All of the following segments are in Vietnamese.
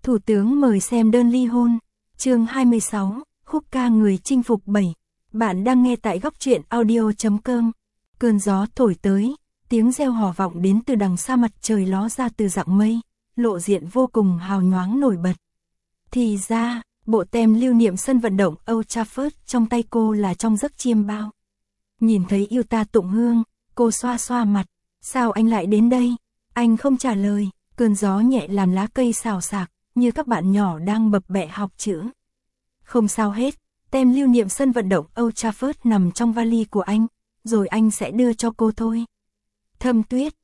Thủ tướng mời xem đơn ly hôn. Chương 26, khúc ca người chinh phục 7. Bạn đang nghe tại góc truyện audio.com. Cơn gió thổi tới, tiếng reo hò vọng đến từ đằng xa, mặt trời ló ra từ rặng mây, lộ diện vô cùng hào nhoáng nổi bật. Thì ra, bộ tem lưu niệm sân vận động Old Trafford trong tay cô là trong giấc chiêm bao. Nhìn thấy yêu ta tụng hương, cô xoa xoa mặt. Sao anh lại đến đây? Anh không trả lời. Cơn gió nhẹ làm lá cây xào xạc, như các bạn nhỏ đang bập bẹ học chữ. Không sao hết, tem lưu niệm sân vận động Old Trafford nằm trong vali của anh, rồi anh sẽ đưa cho cô thôi. Thâm Tuyết,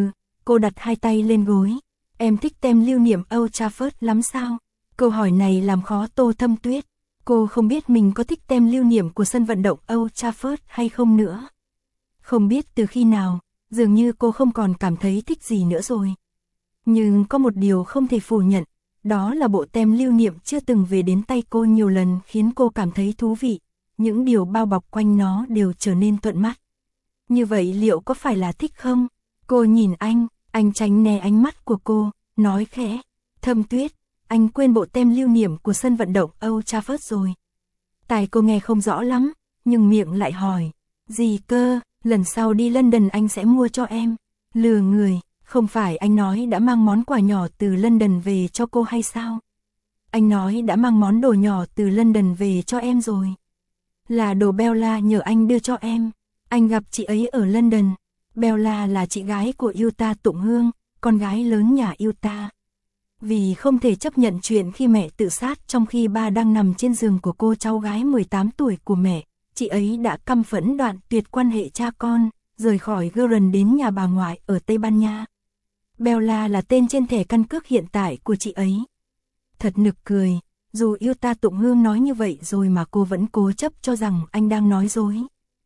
cô đặt hai tay lên gối. Em thích tem lưu niệm Old Trafford lắm sao? Câu hỏi này làm khó Tô Thâm Tuyết. Cô không biết mình có thích tem lưu niệm của sân vận động Old Trafford hay không nữa. Không biết từ khi nào, dường như cô không còn cảm thấy thích gì nữa rồi. Nhưng có một điều không thể phủ nhận, đó là bộ tem lưu niệm chưa từng về đến tay cô nhiều lần khiến cô cảm thấy thú vị. Những điều bao bọc quanh nó đều trở nên thuận mắt. Như vậy liệu có phải là thích không? Cô nhìn anh tránh né ánh mắt của cô, nói khẽ. Thâm Tuyết, anh quên bộ tem lưu niệm của sân vận động Old Trafford rồi. Tai cô nghe không rõ lắm, nhưng miệng lại hỏi. Gì cơ, lần sau đi London anh sẽ mua cho em. Lừa người, không phải anh nói đã mang món quà nhỏ từ London về cho cô hay sao? Anh nói đã mang món đồ nhỏ từ London về cho em rồi. Là đồ Bella nhờ anh đưa cho em. Anh gặp chị ấy ở London. Bella là chị gái của Yuta Tụng Hương, con gái lớn nhà Yuta. Vì không thể chấp nhận chuyện khi mẹ tự sát trong khi ba đang nằm trên giường của cô cháu gái 18 tuổi của mẹ, chị ấy đã căm phẫn đoạn tuyệt quan hệ cha con, rời khỏi Guernsey đến nhà bà ngoại ở Tây Ban Nha. Bella là tên trên thẻ căn cước hiện tại của chị ấy. Thật nực cười, dù Yuta Tụng Hương nói như vậy rồi mà cô vẫn cố chấp cho rằng anh đang nói dối.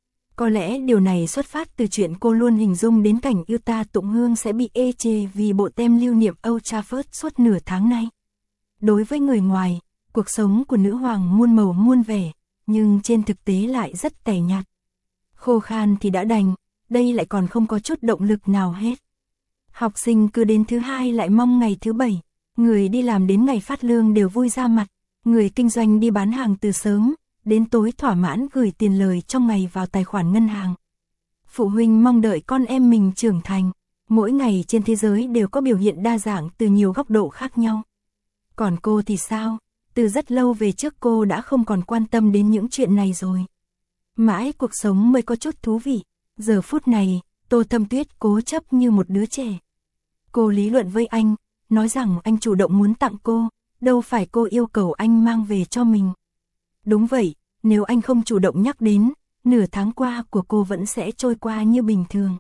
Có lẽ điều này xuất phát từ chuyện cô luôn hình dung đến cảnh Yuta Tụng Hương sẽ bị ê chê vì bộ tem lưu niệm Old Trafford suốt nửa tháng nay. Đối với người ngoài, cuộc sống của nữ hoàng muôn màu muôn vẻ, nhưng trên thực tế lại rất tẻ nhạt. Khô khan thì đã đành, đây lại còn không có chút động lực nào hết. Học sinh cứ đến thứ hai lại mong ngày thứ bảy, người đi làm đến ngày phát lương đều vui ra mặt, người kinh doanh đi bán hàng từ sớm đến tối thỏa mãn gửi tiền lời trong ngày vào tài khoản ngân hàng. Phụ huynh mong đợi con em mình trưởng thành, mỗi ngày trên thế giới đều có biểu hiện đa dạng từ nhiều góc độ khác nhau. Còn cô thì sao? Từ rất lâu về trước cô đã không còn quan tâm đến những chuyện này rồi. Mãi cuộc sống mới có chút thú vị. Giờ phút này, Tô Thâm Tuyết cố chấp như một đứa trẻ. Cô lý luận với anh, nói rằng anh chủ động muốn tặng cô, đâu phải cô yêu cầu anh mang về cho mình. Đúng vậy, nếu anh không chủ động nhắc đến, nửa tháng qua của cô vẫn sẽ trôi qua như bình thường.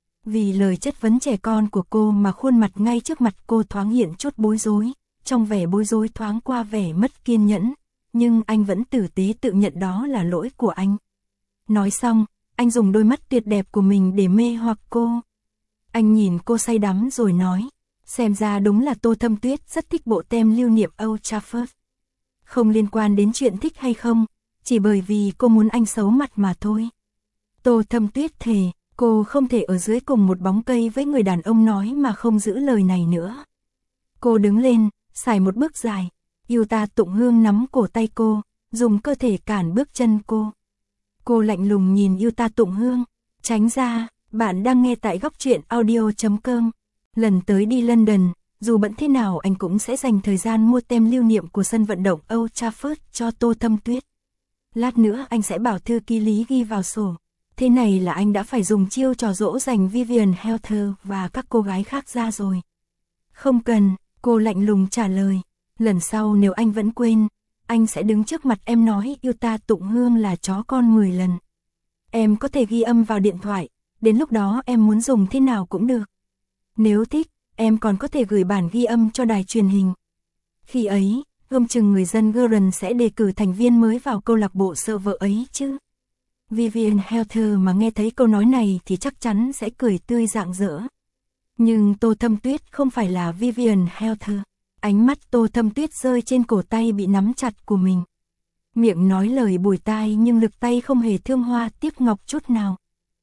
Vì lời chất vấn trẻ con của cô mà khuôn mặt ngay trước mặt cô thoáng hiện chút bối rối, trong vẻ bối rối thoáng qua vẻ mất kiên nhẫn, nhưng anh vẫn tử tế tự nhận đó là lỗi của anh. Nói xong, anh dùng đôi mắt tuyệt đẹp của mình để mê hoặc cô. Anh nhìn cô say đắm rồi nói, xem ra đúng là Tô Thâm Tuyết rất thích bộ tem lưu niệm Old Trafford. Không liên quan đến chuyện thích hay không, chỉ bởi vì cô muốn anh xấu mặt mà thôi. Tô Thâm Tuyết thề, cô không thể ở dưới cùng một bóng cây với người đàn ông nói mà không giữ lời này nữa. Cô đứng lên, xài một bước dài, Yuta Tụng Hương nắm cổ tay cô, dùng cơ thể cản bước chân cô. Cô lạnh lùng nhìn Yuta Tụng Hương, tránh ra, bạn đang nghe tại góc truyện audio.com. Lần tới đi London, dù bận thế nào anh cũng sẽ dành thời gian mua tem lưu niệm của sân vận động Old Trafford cho Tô Thâm Tuyết. Lát nữa anh sẽ bảo thư ký lý ghi vào sổ. Thế này là anh đã phải dùng chiêu trò dỗ dành Vivian Helter và các cô gái khác ra rồi. Không cần, cô lạnh lùng trả lời. Lần sau nếu anh vẫn quên, anh sẽ đứng trước mặt em nói Yuta Tụng Hương là chó con 10 lần. Em có thể ghi âm vào điện thoại, đến lúc đó em muốn dùng thế nào cũng được. Nếu thích, em còn có thể gửi bản ghi âm cho đài truyền hình. Khi ấy, gom chừng người dân Guernsey sẽ đề cử thành viên mới vào câu lạc bộ sợ vợ ấy chứ. Vivian Helter mà nghe thấy câu nói này thì chắc chắn sẽ cười tươi rạng rỡ. Nhưng Tô Thâm Tuyết không phải là Vivian Helter. Ánh mắt Tô Thâm Tuyết rơi trên cổ tay bị nắm chặt của mình. Miệng nói lời bùi tai nhưng lực tay không hề thương hoa tiếc ngọc chút nào.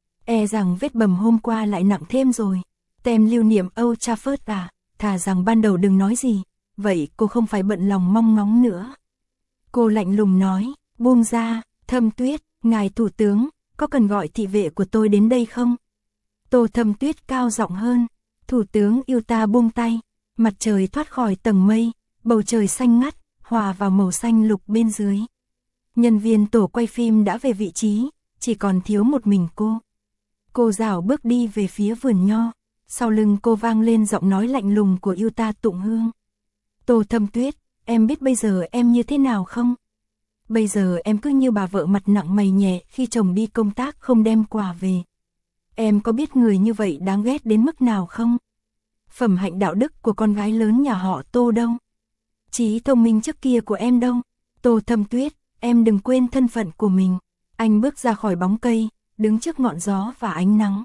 E rằng vết bầm hôm qua lại nặng thêm rồi. Tem lưu niệm Old Trafford à, thà rằng ban đầu đừng nói gì. vậy cô không phải bận lòng mong ngóng nữa. Cô lạnh lùng nói, buông ra, Thâm Tuyết, ngài thủ tướng, có cần gọi thị vệ của tôi đến đây không? Tô Thâm Tuyết cao giọng hơn, thủ tướng Utah buông tay, mặt trời thoát khỏi tầng mây, bầu trời xanh ngắt, hòa vào màu xanh lục bên dưới. Nhân viên tổ quay phim đã về vị trí, chỉ còn thiếu một mình cô. Cô rảo bước đi về phía vườn nho, sau lưng cô vang lên giọng nói lạnh lùng của Utah Tụng Hương. Tô Thâm Tuyết, em biết bây giờ em như thế nào không? Bây giờ em cứ như bà vợ mặt nặng mày nhẹ khi chồng đi công tác không đem quà về. Em có biết người như vậy đáng ghét đến mức nào không? Phẩm hạnh đạo đức của con gái lớn nhà họ Tô đâu? Trí thông minh trước kia của em đâu? Tô Thâm Tuyết, em đừng quên thân phận của mình. Anh bước ra khỏi bóng cây, đứng trước ngọn gió và ánh nắng.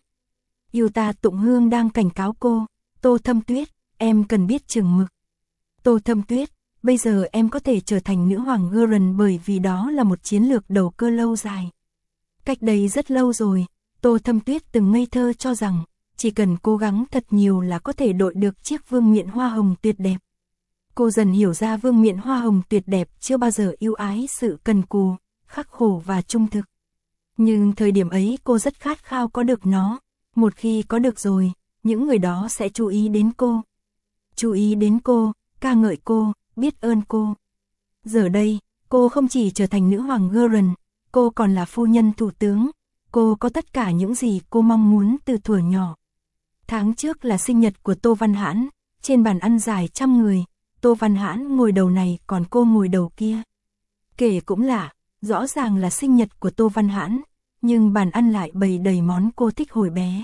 Utah Tụng Hương đang cảnh cáo cô, Tô Thâm Tuyết, em cần biết chừng mực. Tô Thâm Tuyết, bây giờ em có thể trở thành nữ hoàng Gurren bởi vì đó là một chiến lược đầu cơ lâu dài. Cách đây rất lâu rồi, Tô Thâm Tuyết từng ngây thơ cho rằng, chỉ cần cố gắng thật nhiều là có thể đội được chiếc vương miện hoa hồng tuyệt đẹp. Cô dần hiểu ra vương miện hoa hồng tuyệt đẹp chưa bao giờ yêu ái sự cần cù, khắc khổ và trung thực. Nhưng thời điểm ấy cô rất khát khao có được nó, một khi có được rồi, những người đó sẽ chú ý đến cô. Chú ý đến cô, ca ngợi cô, biết ơn cô. Giờ đây, cô không chỉ trở thành nữ hoàng Gurren, cô còn là phu nhân thủ tướng, cô có tất cả những gì cô mong muốn từ thuở nhỏ. Tháng trước là sinh nhật của Tô Văn Hãn, trên bàn ăn dài trăm người, Tô Văn Hãn ngồi đầu này còn cô ngồi đầu kia. Kể cũng lạ, rõ ràng là sinh nhật của Tô Văn Hãn, nhưng bàn ăn lại bày đầy món cô thích hồi bé.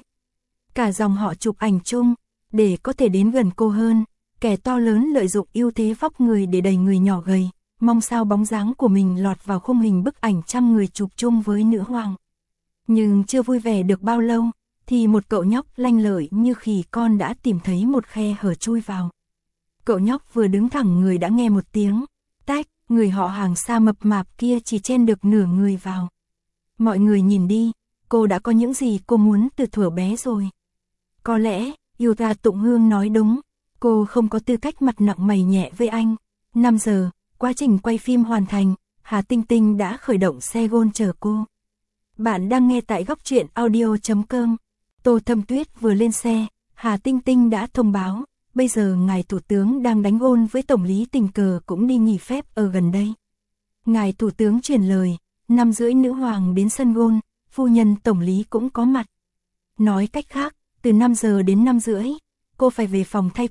Cả dòng họ chụp ảnh chung, để có thể đến gần cô hơn, kẻ to lớn lợi dụng ưu thế vóc người để đẩy người nhỏ gầy, mong sao bóng dáng của mình lọt vào khung hình bức ảnh trăm người chụp chung với nữ hoàng. Nhưng chưa vui vẻ được bao lâu, thì một cậu nhóc lanh lợi như khỉ con đã tìm thấy một khe hở chui vào. Cậu nhóc vừa đứng thẳng người đã nghe một tiếng, tách, người họ hàng xa mập mạp kia chỉ chen được nửa người vào. Mọi người nhìn đi, cô đã có những gì cô muốn từ thuở bé rồi. Có lẽ, Utah Tụng Hương nói đúng, cô không có tư cách mặt nặng mày nhẹ với anh. 5 giờ, quá trình quay phim hoàn thành, Hà Tinh Tinh đã khởi động xe gôn chờ cô. Bạn đang nghe tại góc truyện audio.com. Tô Thâm Tuyết vừa lên xe, Hà Tinh Tinh đã thông báo, bây giờ ngài thủ tướng đang đánh gôn với tổng lý Tình Cờ cũng đi nghỉ phép ở gần đây. Ngài thủ tướng truyền lời, 5:30 nữ hoàng đến sân gôn, phu nhân tổng lý cũng có mặt. Nói cách khác, từ 5 giờ đến 5:30, cô phải về phòng thay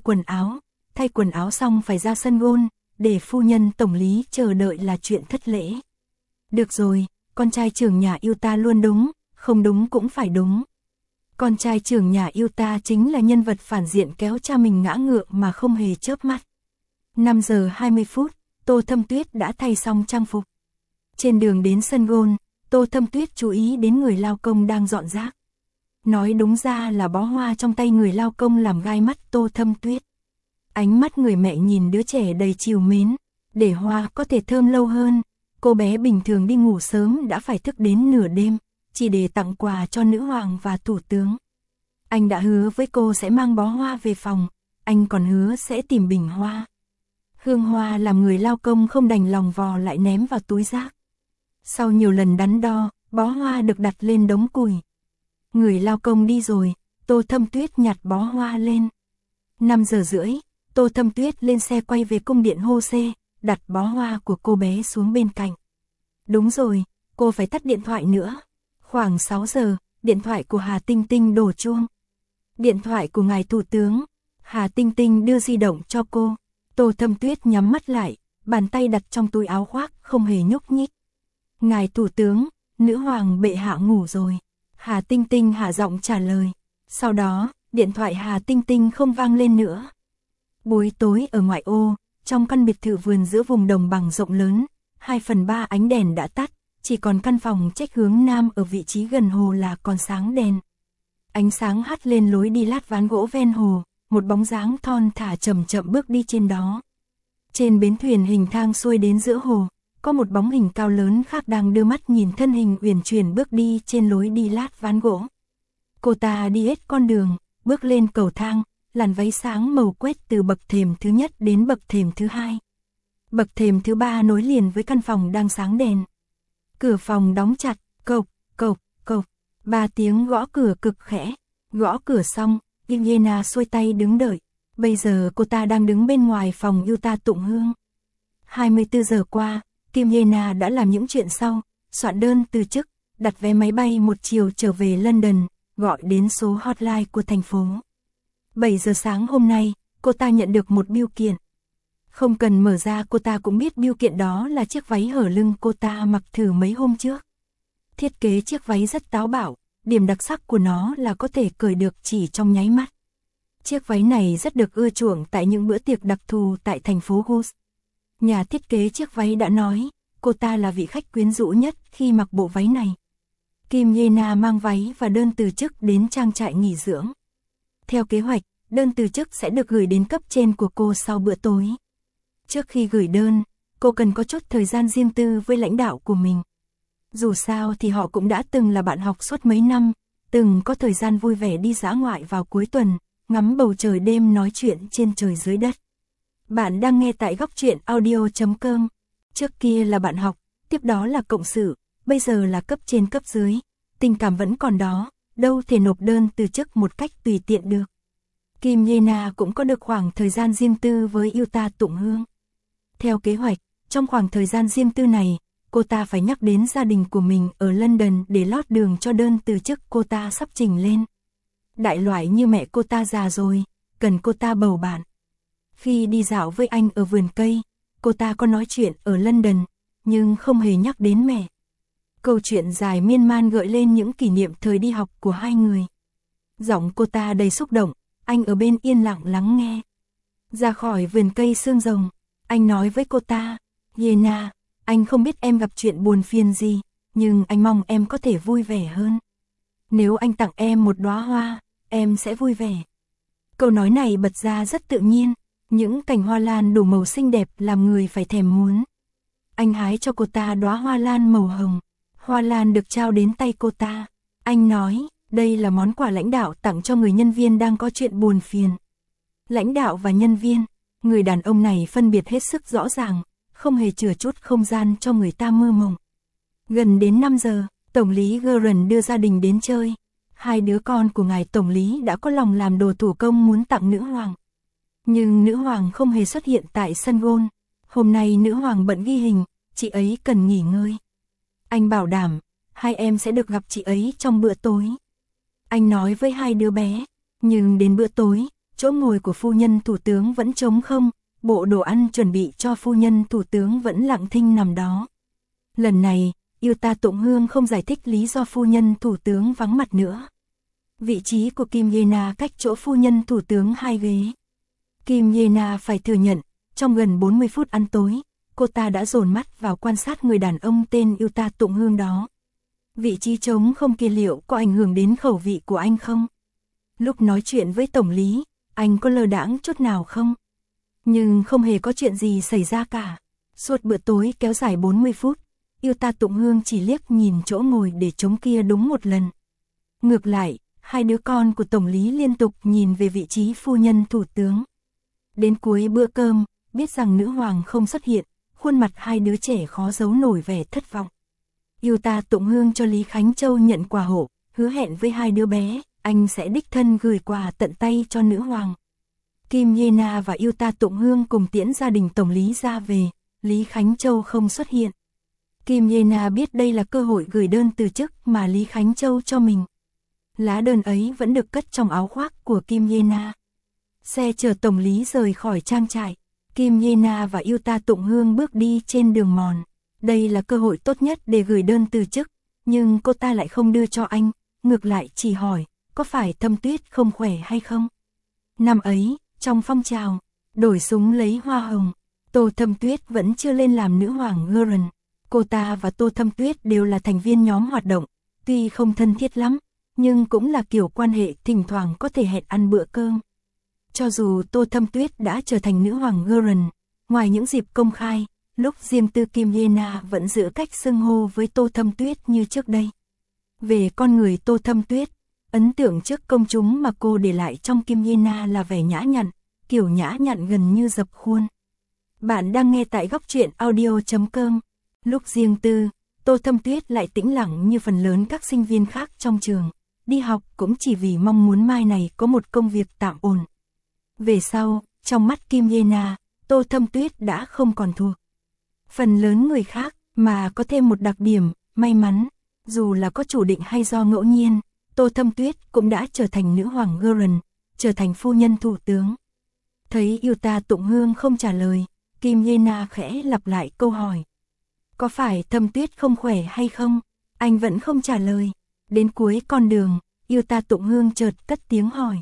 quần áo xong phải ra sân gôn, để phu nhân tổng lý chờ đợi là chuyện thất lễ. Được rồi, con trai trưởng nhà Utah luôn đúng, không đúng cũng phải đúng. Con trai trưởng nhà Utah chính là nhân vật phản diện kéo cha mình ngã ngựa mà không hề chớp mắt. 5 giờ 20 phút, Tô Thâm Tuyết đã thay xong trang phục. Trên đường đến sân gôn, Tô Thâm Tuyết chú ý đến người lao công đang dọn rác. Nói đúng ra là bó hoa trong tay người lao công làm gai mắt Tô Thâm Tuyết. Ánh mắt người mẹ nhìn đứa trẻ đầy trìu mến, để hoa có thể thơm lâu hơn. Cô bé bình thường đi ngủ sớm đã phải thức đến nửa đêm, chỉ để tặng quà cho nữ hoàng và thủ tướng. Anh đã hứa với cô sẽ mang bó hoa về phòng, anh còn hứa sẽ tìm bình hoa. Hương hoa làm người lao công không đành lòng vò lại ném vào túi rác. Sau nhiều lần đắn đo, bó hoa được đặt lên đống củi. Người lao công đi rồi, Tô Thâm Tuyết nhặt bó hoa lên. 5 giờ rưỡi, Tô Thâm Tuyết lên xe quay về cung điện Hô Xê, đặt bó hoa của cô bé xuống bên cạnh. Đúng rồi, cô phải tắt điện thoại nữa. Khoảng 6 giờ, điện thoại của Hà Tinh Tinh đổ chuông. Điện thoại của ngài thủ tướng. Hà Tinh Tinh đưa di động cho cô. Tô Thâm Tuyết nhắm mắt lại, bàn tay đặt trong túi áo khoác, không hề nhúc nhích. Ngài thủ tướng, nữ hoàng bệ hạ ngủ rồi. Hà Tinh Tinh hạ giọng trả lời. Sau đó, điện thoại Hà Tinh Tinh không vang lên nữa. Buổi tối ở ngoại ô, trong căn biệt thự vườn giữa vùng đồng bằng rộng lớn, 2/3 ánh đèn đã tắt, chỉ còn căn phòng trách hướng nam ở vị trí gần hồ là còn sáng đèn. Ánh sáng hắt lên lối đi lát ván gỗ ven hồ, một bóng dáng thon thả chậm chậm bước đi trên đó. Trên bến thuyền hình thang xuôi đến giữa hồ, có một bóng hình cao lớn khác đang đưa mắt nhìn thân hình uyển chuyển bước đi trên lối đi lát ván gỗ. Cô ta đi hết con đường, bước lên cầu thang, làn váy sáng màu quét từ bậc thềm thứ nhất đến bậc thềm thứ hai. Bậc thềm thứ ba nối liền với căn phòng đang sáng đèn. Cửa phòng đóng chặt, cộc, cộc, cộc. 3 tiếng gõ cửa cực khẽ. Gõ cửa xong, Ilyena xuôi tay đứng đợi. Bây giờ cô ta đang đứng bên ngoài phòng Yuta tụng hương. 24 giờ qua, Kim Yena đã làm những chuyện sau, soạn đơn từ chức, đặt vé máy bay một chiều trở về London, gọi đến số hotline của thành phố. 7 giờ sáng hôm nay, cô ta nhận được một bưu kiện. Không cần mở ra cô ta cũng biết bưu kiện đó là chiếc váy hở lưng cô ta mặc thử mấy hôm trước. Thiết kế chiếc váy rất táo bạo, điểm đặc sắc của nó là có thể cởi được chỉ trong nháy mắt. Chiếc váy này rất được ưa chuộng tại những bữa tiệc đặc thù tại thành phố Gus. Nhà thiết kế chiếc váy đã nói, cô ta là vị khách quyến rũ nhất khi mặc bộ váy này. Kim Yena mang váy và đơn từ chức đến trang trại nghỉ dưỡng. Theo kế hoạch, đơn từ chức sẽ được gửi đến cấp trên của cô sau bữa tối. Trước khi gửi đơn, cô cần có chút thời gian riêng tư với lãnh đạo của mình. Dù sao thì họ cũng đã từng là bạn học suốt mấy năm, từng có thời gian vui vẻ đi dã ngoại vào cuối tuần, ngắm bầu trời đêm nói chuyện trên trời dưới đất. Bạn đang nghe tại góc truyện audio.com. Trước kia là bạn học, tiếp đó là cộng sự, bây giờ là cấp trên cấp dưới. Tình cảm vẫn còn đó, đâu thể nộp đơn từ chức một cách tùy tiện được. Kim Yena cũng có được khoảng thời gian riêng tư với Yuta tụng hương. Theo kế hoạch, trong khoảng thời gian riêng tư này, cô ta phải nhắc đến gia đình của mình ở London để lót đường cho đơn từ chức cô ta sắp trình lên. Đại loại như mẹ cô ta già rồi, cần cô ta bầu bạn. Khi đi dạo với anh ở vườn cây, cô ta có nói chuyện ở London, nhưng không hề nhắc đến mẹ. Câu chuyện dài miên man gợi lên những kỷ niệm thời đi học của hai người. Giọng cô ta đầy xúc động, anh ở bên yên lặng lắng nghe. Ra khỏi vườn cây xương rồng, anh nói với cô ta, Yena, anh không biết em gặp chuyện buồn phiền gì, nhưng anh mong em có thể vui vẻ hơn. Nếu anh tặng em một đóa hoa, em sẽ vui vẻ. Câu nói này bật ra rất tự nhiên, những cành hoa lan đủ màu xinh đẹp làm người phải thèm muốn. Anh hái cho cô ta đóa hoa lan màu hồng. Hoa lan được trao đến tay cô ta. Anh nói, đây là món quà lãnh đạo tặng cho người nhân viên đang có chuyện buồn phiền. Lãnh đạo và nhân viên, người đàn ông này phân biệt hết sức rõ ràng, không hề chừa chút không gian cho người ta mơ mộng. Gần đến 5 giờ, Tổng lý Gurren đưa gia đình đến chơi. 2 đứa con của ngài Tổng lý đã có lòng làm đồ thủ công muốn tặng nữ hoàng. Nhưng nữ hoàng không hề xuất hiện tại sân golf. Hôm nay nữ hoàng bận ghi hình, chị ấy cần nghỉ ngơi. Anh bảo đảm, hai em sẽ được gặp chị ấy trong bữa tối. Anh nói với 2 đứa bé, nhưng đến bữa tối, chỗ ngồi của phu nhân thủ tướng vẫn trống không, bộ đồ ăn chuẩn bị cho phu nhân thủ tướng vẫn lặng thinh nằm đó. Lần này, Yuta tụng hương không giải thích lý do phu nhân thủ tướng vắng mặt nữa. Vị trí của Kim Yena cách chỗ phu nhân thủ tướng 2 ghế. Kim Yena phải thừa nhận, trong gần 40 phút ăn tối, cô ta đã dồn mắt vào quan sát người đàn ông tên Yuta tụng hương đó. Vị trí trống không kia liệu có ảnh hưởng đến khẩu vị của anh không? Lúc nói chuyện với tổng lý, anh có lơ đãng chút nào không? Nhưng không hề có chuyện gì xảy ra cả. Suốt bữa tối kéo dài 40 phút, Yuta tụng hương chỉ liếc nhìn chỗ ngồi để trống kia đúng một lần. Ngược lại, 2 đứa con của tổng lý liên tục nhìn về vị trí phu nhân thủ tướng. Đến cuối bữa cơm, biết rằng nữ hoàng không xuất hiện, khuôn mặt 2 đứa trẻ khó giấu nổi vẻ thất vọng. Yuta tụng hương cho Lý Khánh Châu nhận quà hộ, hứa hẹn với 2 đứa bé, anh sẽ đích thân gửi quà tận tay cho nữ hoàng. Kim Yena và Yuta tụng hương cùng tiễn gia đình tổng lý ra về, Lý Khánh Châu không xuất hiện. Kim Yena biết đây là cơ hội gửi đơn từ chức mà Lý Khánh Châu cho mình. Lá đơn ấy vẫn được cất trong áo khoác của Kim Yena. Xe chở tổng lý rời khỏi trang trại. Kim Yena và Yuta tụng hương bước đi trên đường mòn. Đây là cơ hội tốt nhất để gửi đơn từ chức, nhưng cô ta lại không đưa cho anh, ngược lại chỉ hỏi, có phải Thâm Tuyết không khỏe hay không? Năm ấy, trong phong trào, đổi súng lấy hoa hồng, Tô Thâm Tuyết vẫn chưa lên làm nữ hoàng Gurren. Cô ta và Tô Thâm Tuyết đều là thành viên nhóm hoạt động, tuy không thân thiết lắm, nhưng cũng là kiểu quan hệ thỉnh thoảng có thể hẹn ăn bữa cơm. Cho dù Tô Thâm Tuyết đã trở thành nữ hoàng Gurren, ngoài những dịp công khai, lúc riêng tư Kim Yena vẫn giữ cách xưng hô với Tô Thâm Tuyết như trước đây. Về con người Tô Thâm Tuyết, Ấn tượng trước công chúng mà cô để lại trong Kim Ye-na là vẻ nhã nhặn, kiểu nhã nhặn gần như dập khuôn. Bạn đang nghe tại góc truyện audio.com. Lúc riêng tư, Tô Thâm Tuyết lại tĩnh lặng như phần lớn các sinh viên khác trong trường. Đi học cũng chỉ vì mong muốn mai này có một công việc tạm ổn. Về sau, trong mắt Kim Ye-na, Tô Thâm Tuyết đã không còn thuộc phần lớn người khác, mà có thêm một đặc điểm, may mắn. Dù là có chủ định hay do ngẫu nhiên, Tô Thâm Tuyết cũng đã trở thành nữ hoàng Gurren, trở thành phu nhân thủ tướng. Thấy Yuta Tụng Hương không trả lời, Kim Ye-na khẽ lặp lại câu hỏi. Có phải Thâm Tuyết không khỏe hay không? Anh vẫn không trả lời. Đến cuối con đường, Yuta Tụng Hương chợt cất tiếng hỏi.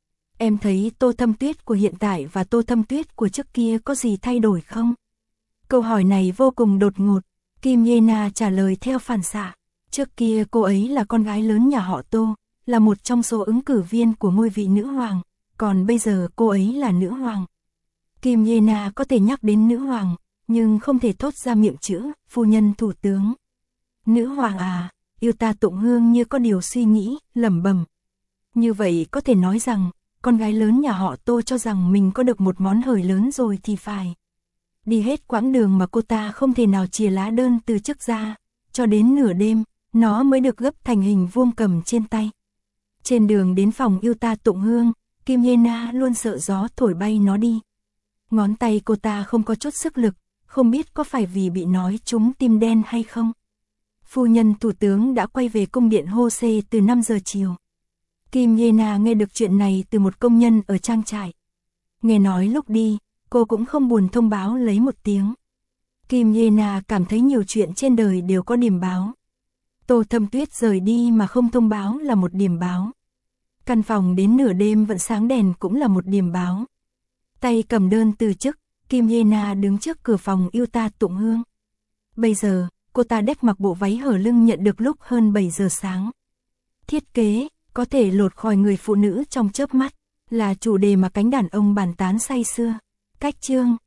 Em thấy Tô Thâm Tuyết của hiện tại và Tô Thâm Tuyết của trước kia có gì thay đổi không? Câu hỏi này vô cùng đột ngột. Kim Ye-na trả lời theo phản xạ. Trước kia cô ấy là con gái lớn nhà họ Tô, là một trong số ứng cử viên của ngôi vị nữ hoàng, còn bây giờ cô ấy là nữ hoàng. Kim Ye-na có thể nhắc đến nữ hoàng, nhưng không thể thốt ra miệng chữ phu nhân thủ tướng. Nữ hoàng à? Yuta Tụng Hương như có điều suy nghĩ, lẩm bẩm. Như vậy có thể nói rằng, con gái lớn nhà họ Tô cho rằng mình có được một món hời lớn rồi thì phải. Đi hết quãng đường mà cô ta không thể nào chìa lá đơn từ chức ra, cho đến nửa đêm, nó mới được gấp thành hình vuông cầm trên tay. Trên đường đến phòng Yuta Tụng Hương, Kim Ye-na luôn sợ gió thổi bay nó đi. Ngón tay cô ta không có chút sức lực, không biết có phải vì bị nói trúng tim đen hay không. Phu nhân thủ tướng đã quay về cung điện Hose từ 5 giờ chiều. Kim Ye-na nghe được chuyện này từ một công nhân ở trang trại. Nghe nói lúc đi, cô cũng không buồn thông báo lấy một tiếng. Kim Ye-na cảm thấy nhiều chuyện trên đời đều có điểm báo. Tô Thâm Tuyết rời đi mà không thông báo là một điểm báo. Căn phòng đến nửa đêm vẫn sáng đèn cũng là một điểm báo. Tay cầm đơn từ chức, Kim Ye-na đứng trước cửa phòng Yuta Tụng Hương. Bây giờ, cô ta đếch mặc bộ váy hở lưng nhận được lúc hơn 7 giờ sáng. Thiết kế, có thể lột khỏi người phụ nữ trong chớp mắt, là chủ đề mà cánh đàn ông bàn tán say sưa. Cách chương